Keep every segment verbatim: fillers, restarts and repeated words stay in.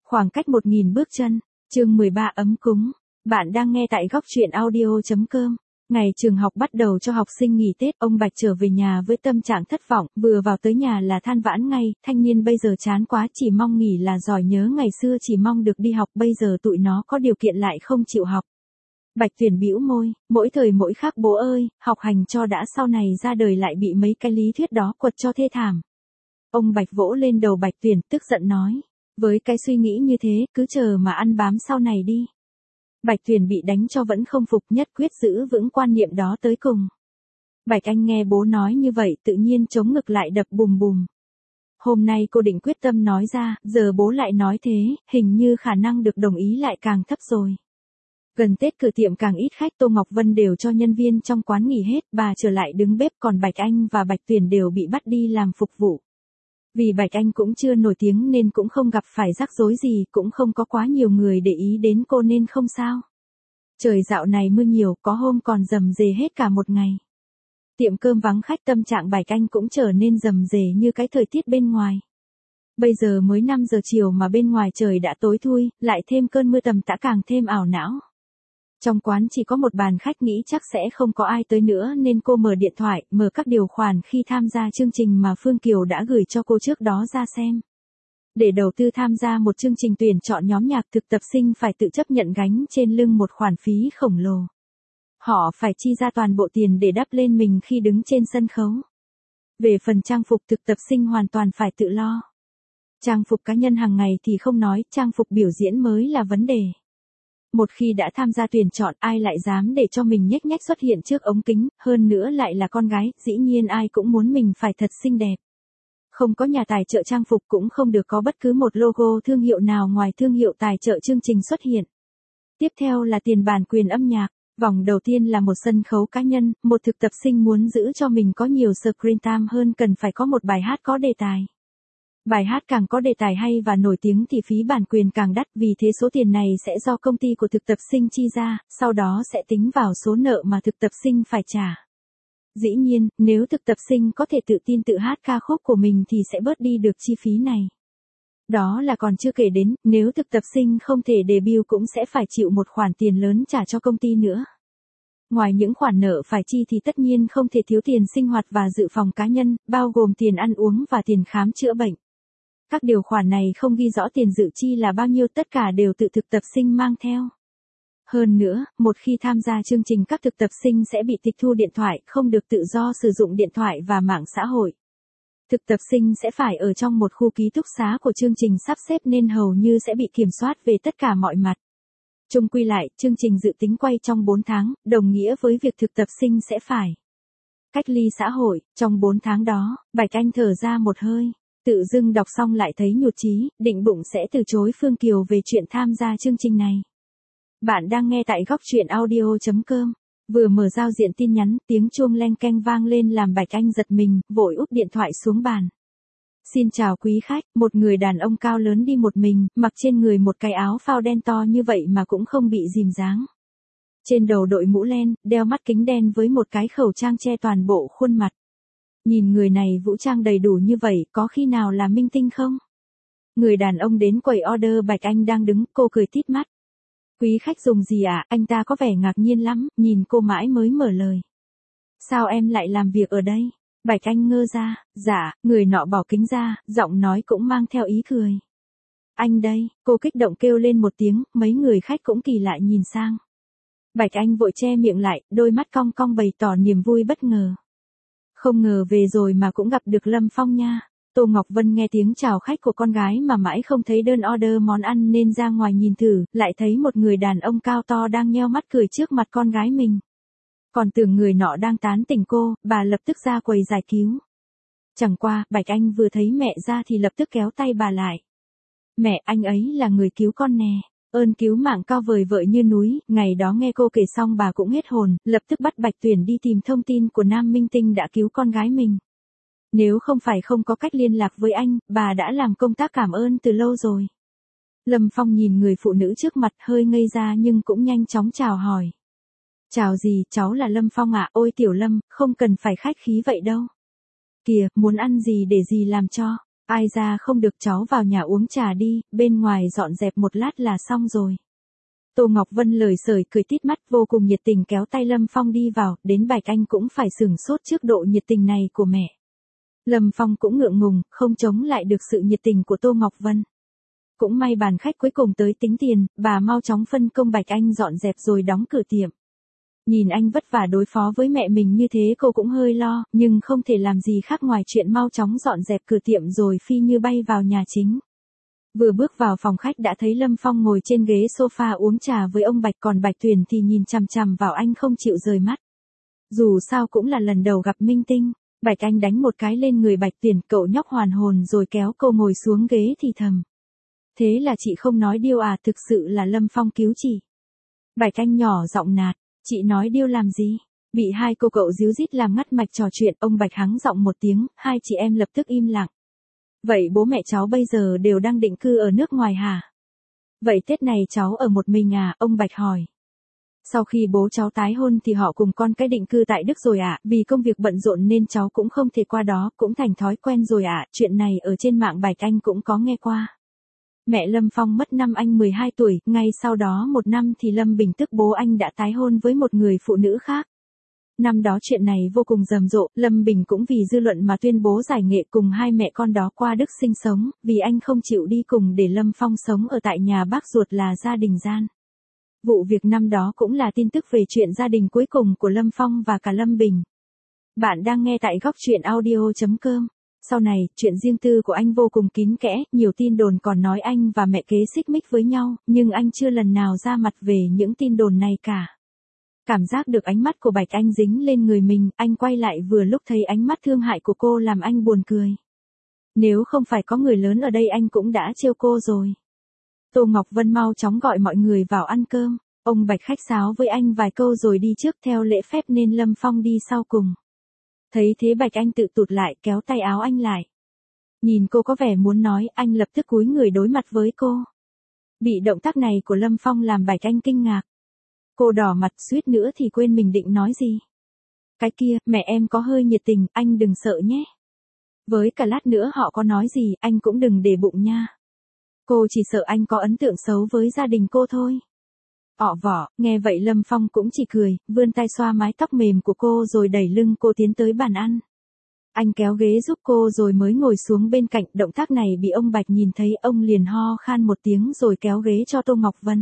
Khoảng cách một nghìn bước chân, chương mười ba ấm cúng. Bạn đang nghe tại góc truyện audio chấm com. Ngày trường học bắt đầu cho học sinh nghỉ Tết, ông Bạch trở về nhà với tâm trạng thất vọng, vừa vào tới nhà là than vãn ngay, thanh niên bây giờ chán quá, chỉ mong nghỉ là giỏi, nhớ ngày xưa chỉ mong được đi học, bây giờ tụi nó có điều kiện lại không chịu học. Bạch Tuyền bĩu môi, mỗi thời mỗi khác bố ơi, học hành cho đã, sau này ra đời lại bị mấy cái lý thuyết đó quật cho thê thảm. Ông Bạch vỗ lên đầu Bạch Tuyền, tức giận nói, với cái suy nghĩ như thế, cứ chờ mà ăn bám sau này đi. Bạch Tuyền bị đánh cho vẫn không phục, nhất quyết giữ vững quan niệm đó tới cùng. Bạch Anh nghe bố nói như vậy tự nhiên chống ngực lại đập bùm bùm. Hôm nay cô định quyết tâm nói ra, giờ bố lại nói thế, hình như khả năng được đồng ý lại càng thấp rồi. Gần Tết cửa tiệm càng ít khách, Tô Ngọc Vân đều cho nhân viên trong quán nghỉ hết, bà trở lại đứng bếp, còn Bạch Anh và Bạch Tuyền đều bị bắt đi làm phục vụ. Vì Bạch Anh cũng chưa nổi tiếng nên cũng không gặp phải rắc rối gì, cũng không có quá nhiều người để ý đến cô nên không sao. Trời dạo này mưa nhiều, có hôm còn rầm rề hết cả một ngày. Tiệm cơm vắng khách, tâm trạng Bạch Anh cũng trở nên rầm rề như cái thời tiết bên ngoài. Bây giờ mới năm giờ chiều mà bên ngoài trời đã tối thui, lại thêm cơn mưa tầm tã càng thêm ảo não. Trong quán chỉ có một bàn khách, nghĩ chắc sẽ không có ai tới nữa nên cô mở điện thoại, mở các điều khoản khi tham gia chương trình mà Phương Kiều đã gửi cho cô trước đó ra xem. Để đầu tư tham gia một chương trình tuyển chọn nhóm nhạc, thực tập sinh phải tự chấp nhận gánh trên lưng một khoản phí khổng lồ. Họ phải chi ra toàn bộ tiền để đắp lên mình khi đứng trên sân khấu. Về phần trang phục, thực tập sinh hoàn toàn phải tự lo. Trang phục cá nhân hàng ngày thì không nói, trang phục biểu diễn mới là vấn đề. Một khi đã tham gia tuyển chọn, ai lại dám để cho mình nhếch nhách xuất hiện trước ống kính, hơn nữa lại là con gái, dĩ nhiên ai cũng muốn mình phải thật xinh đẹp. Không có nhà tài trợ trang phục, cũng không được có bất cứ một logo thương hiệu nào ngoài thương hiệu tài trợ chương trình xuất hiện. Tiếp theo là tiền bản quyền âm nhạc. Vòng đầu tiên là một sân khấu cá nhân, một thực tập sinh muốn giữ cho mình có nhiều screen time hơn cần phải có một bài hát có đề tài. Bài hát càng có đề tài hay và nổi tiếng thì phí bản quyền càng đắt, vì thế số tiền này sẽ do công ty của thực tập sinh chi ra, sau đó sẽ tính vào số nợ mà thực tập sinh phải trả. Dĩ nhiên, nếu thực tập sinh có thể tự tin tự hát ca khúc của mình thì sẽ bớt đi được chi phí này. Đó là còn chưa kể đến, nếu thực tập sinh không thể debut cũng sẽ phải chịu một khoản tiền lớn trả cho công ty nữa. Ngoài những khoản nợ phải chi thì tất nhiên không thể thiếu tiền sinh hoạt và dự phòng cá nhân, bao gồm tiền ăn uống và tiền khám chữa bệnh. Các điều khoản này không ghi rõ tiền dự chi là bao nhiêu, tất cả đều tự thực tập sinh mang theo. Hơn nữa, một khi tham gia chương trình, các thực tập sinh sẽ bị tịch thu điện thoại, không được tự do sử dụng điện thoại và mạng xã hội. Thực tập sinh sẽ phải ở trong một khu ký túc xá của chương trình sắp xếp nên hầu như sẽ bị kiểm soát về tất cả mọi mặt. Chung quy lại, chương trình dự tính quay trong bốn tháng, đồng nghĩa với việc thực tập sinh sẽ phải cách ly xã hội. Trong bốn tháng đó, Bạch Anh thở ra một hơi, tự dưng đọc xong lại thấy nhụt chí, định bụng sẽ từ chối Phương Kiều về chuyện tham gia chương trình này. Bạn đang nghe tại góc truyện audio chấm com. Vừa mở giao diện tin nhắn, tiếng chuông leng keng vang lên làm Bạch Anh giật mình, vội úp điện thoại xuống bàn. Xin chào quý khách, một người đàn ông cao lớn đi một mình, mặc trên người một cái áo phao đen to như vậy mà cũng không bị rìm dáng. Trên đầu đội mũ len, đeo mắt kính đen với một cái khẩu trang che toàn bộ khuôn mặt. Nhìn người này vũ trang đầy đủ như vậy, có khi nào là minh tinh không? Người đàn ông đến quầy order Bạch Anh đang đứng, cô cười tít mắt. Quý khách dùng gì ạ? À? Anh ta có vẻ ngạc nhiên lắm, nhìn cô mãi mới mở lời. Sao em lại làm việc ở đây? Bạch Anh ngơ ra, dạ, người nọ bỏ kính ra, giọng nói cũng mang theo ý cười. Anh đây, cô kích động kêu lên một tiếng, mấy người khách cũng kỳ lạ nhìn sang. Bạch Anh vội che miệng lại, đôi mắt cong cong bày tỏ niềm vui bất ngờ. Không ngờ về rồi mà cũng gặp được Lâm Phong nha. Tô Ngọc Vân nghe tiếng chào khách của con gái mà mãi không thấy đơn order món ăn nên ra ngoài nhìn thử, lại thấy một người đàn ông cao to đang nheo mắt cười trước mặt con gái mình. Còn tưởng người nọ đang tán tỉnh cô, bà lập tức ra quầy giải cứu. Chẳng qua, Bạch Anh vừa thấy mẹ ra thì lập tức kéo tay bà lại. Mẹ, anh ấy là người cứu con nè. Ơn cứu mạng cao vời vợi như núi, ngày đó nghe cô kể xong bà cũng hết hồn, lập tức bắt Bạch Tuyền đi tìm thông tin của nam minh tinh đã cứu con gái mình. Nếu không phải không có cách liên lạc với anh, bà đã làm công tác cảm ơn từ lâu rồi. Lâm Phong nhìn người phụ nữ trước mặt hơi ngây ra nhưng cũng nhanh chóng chào hỏi. Chào gì, cháu là Lâm Phong ạ, à? Ôi Tiểu Lâm, không cần phải khách khí vậy đâu. Kìa, muốn ăn gì để dì làm cho. Ai ra không được, cháu vào nhà uống trà đi, bên ngoài dọn dẹp một lát là xong rồi. Tô Ngọc Vân lời sởi cười tít mắt vô cùng nhiệt tình kéo tay Lâm Phong đi vào, đến Bạch Anh cũng phải sửng sốt trước độ nhiệt tình này của mẹ. Lâm Phong cũng ngượng ngùng, không chống lại được sự nhiệt tình của Tô Ngọc Vân. Cũng may bàn khách cuối cùng tới tính tiền, bà mau chóng phân công Bạch Anh dọn dẹp rồi đóng cửa tiệm. Nhìn anh vất vả đối phó với mẹ mình như thế cô cũng hơi lo, nhưng không thể làm gì khác ngoài chuyện mau chóng dọn dẹp cửa tiệm rồi phi như bay vào nhà chính. Vừa bước vào phòng khách đã thấy Lâm Phong ngồi trên ghế sofa uống trà với ông Bạch, còn Bạch Tuyền thì nhìn chằm chằm vào anh không chịu rời mắt. Dù sao cũng là lần đầu gặp minh tinh, Bạch Anh đánh một cái lên người Bạch Tuyền, cậu nhóc hoàn hồn rồi kéo cô ngồi xuống ghế thì thầm. Thế là chị không nói điêu à, thực sự là Lâm Phong cứu chị. Bạch Anh nhỏ giọng nạt, chị nói điêu làm gì? Bị hai cô cậu díu dít làm ngắt mạch trò chuyện, ông Bạch hắng giọng một tiếng, hai chị em lập tức im lặng. Vậy bố mẹ cháu bây giờ đều đang định cư ở nước ngoài hả? Vậy Tết này cháu ở một mình à? Ông Bạch hỏi. Sau khi bố cháu tái hôn thì họ cùng con cái định cư tại Đức rồi ạ, à, vì công việc bận rộn nên cháu cũng không thể qua đó, cũng thành thói quen rồi ạ, à. Chuyện này ở trên mạng Bạch Anh cũng có nghe qua. Mẹ Lâm Phong mất năm anh mười hai tuổi, ngay sau đó một năm thì Lâm Bình tức bố anh đã tái hôn với một người phụ nữ khác. Năm đó chuyện này vô cùng rầm rộ, Lâm Bình cũng vì dư luận mà tuyên bố giải nghệ cùng hai mẹ con đó qua Đức sinh sống, vì anh không chịu đi cùng để Lâm Phong sống ở tại nhà bác ruột là gia đình gian. Vụ việc năm đó cũng là tin tức về chuyện gia đình cuối cùng của Lâm Phong và cả Lâm Bình. Bạn đang nghe tại góc truyện audio chấm com. Sau này, chuyện riêng tư của anh vô cùng kín kẽ, nhiều tin đồn còn nói anh và mẹ kế xích mích với nhau, nhưng anh chưa lần nào ra mặt về những tin đồn này cả. Cảm giác được ánh mắt của Bạch Anh dính lên người mình, anh quay lại vừa lúc thấy ánh mắt thương hại của cô làm anh buồn cười. Nếu không phải có người lớn ở đây anh cũng đã trêu cô rồi. Tô Ngọc Vân mau chóng gọi mọi người vào ăn cơm, ông Bạch khách sáo với anh vài câu rồi đi trước theo lễ phép nên Lâm Phong đi sau cùng. Thấy thế Bạch Anh tự tụt lại kéo tay áo anh lại. Nhìn cô có vẻ muốn nói, anh lập tức cúi người đối mặt với cô. Bị động tác này của Lâm Phong làm Bạch Anh kinh ngạc. Cô đỏ mặt suýt nữa thì quên mình định nói gì. Cái kia, mẹ em có hơi nhiệt tình, anh đừng sợ nhé. Với cả lát nữa họ có nói gì, anh cũng đừng để bụng nha. Cô chỉ sợ anh có ấn tượng xấu với gia đình cô thôi. Ọ vỏ, nghe vậy Lâm Phong cũng chỉ cười, vươn tay xoa mái tóc mềm của cô rồi đẩy lưng cô tiến tới bàn ăn. Anh kéo ghế giúp cô rồi mới ngồi xuống bên cạnh, động tác này bị ông Bạch nhìn thấy, ông liền ho khan một tiếng rồi kéo ghế cho Tô Ngọc Vân.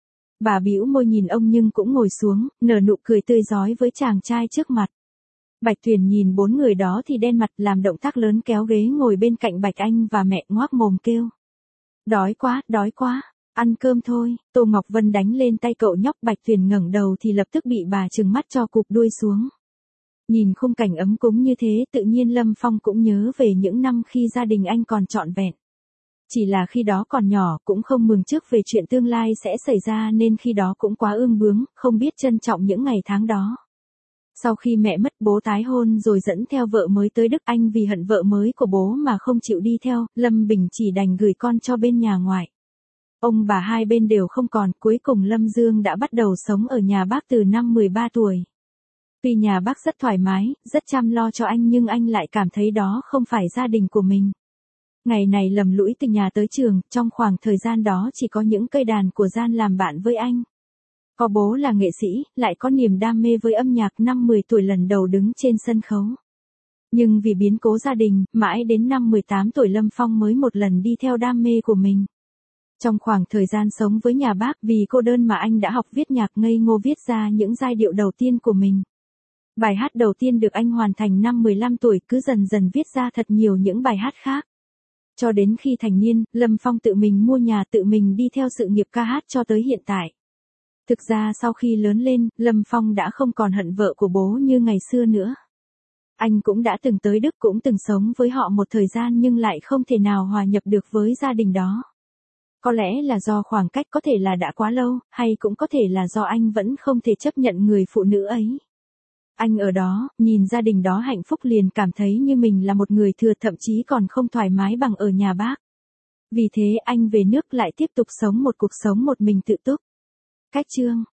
Bà bĩu môi nhìn ông nhưng cũng ngồi xuống, nở nụ cười tươi rói với chàng trai trước mặt. Bạch Tuyền nhìn bốn người đó thì đen mặt, làm động tác lớn kéo ghế ngồi bên cạnh Bạch Anh và mẹ, ngoác mồm kêu. Đói quá, đói quá, ăn cơm thôi. Tô Ngọc Vân đánh lên tay cậu nhóc. Bạch Tuyền ngẩng đầu thì lập tức bị bà trừng mắt cho cụp đuôi xuống. Nhìn khung cảnh ấm cúng như thế tự nhiên Lâm Phong cũng nhớ về những năm khi gia đình anh còn trọn vẹn. Chỉ là khi đó còn nhỏ, cũng không mường trước về chuyện tương lai sẽ xảy ra nên khi đó cũng quá ương bướng, không biết trân trọng những ngày tháng đó. Sau khi mẹ mất bố tái hôn rồi dẫn theo vợ mới tới Đức, anh vì hận vợ mới của bố mà không chịu đi theo, Lâm Bình chỉ đành gửi con cho bên nhà ngoại. Ông bà hai bên đều không còn, cuối cùng Lâm Dương đã bắt đầu sống ở nhà bác từ năm mười ba tuổi. Tuy nhà bác rất thoải mái, rất chăm lo cho anh nhưng anh lại cảm thấy đó không phải gia đình của mình. Ngày này lầm lũi từ nhà tới trường, trong khoảng thời gian đó chỉ có những cây đàn của gian làm bạn với anh. Có bố là nghệ sĩ, lại có niềm đam mê với âm nhạc, năm mười tuổi lần đầu đứng trên sân khấu. Nhưng vì biến cố gia đình, mãi đến năm mười tám tuổi Lâm Phong mới một lần đi theo đam mê của mình. Trong khoảng thời gian sống với nhà bác, vì cô đơn mà anh đã học viết nhạc ngây ngô, viết ra những giai điệu đầu tiên của mình. Bài hát đầu tiên được anh hoàn thành năm mười lăm tuổi, cứ dần dần viết ra thật nhiều những bài hát khác. Cho đến khi thành niên, Lâm Phong tự mình mua nhà, tự mình đi theo sự nghiệp ca hát cho tới hiện tại. Thực ra sau khi lớn lên, Lâm Phong đã không còn hận vợ của bố như ngày xưa nữa. Anh cũng đã từng tới Đức, cũng từng sống với họ một thời gian nhưng lại không thể nào hòa nhập được với gia đình đó. Có lẽ là do khoảng cách, có thể là đã quá lâu, hay cũng có thể là do anh vẫn không thể chấp nhận người phụ nữ ấy. Anh ở đó, nhìn gia đình đó hạnh phúc liền cảm thấy như mình là một người thừa, thậm chí còn không thoải mái bằng ở nhà bác. Vì thế anh về nước lại tiếp tục sống một cuộc sống một mình tự túc. Cách chương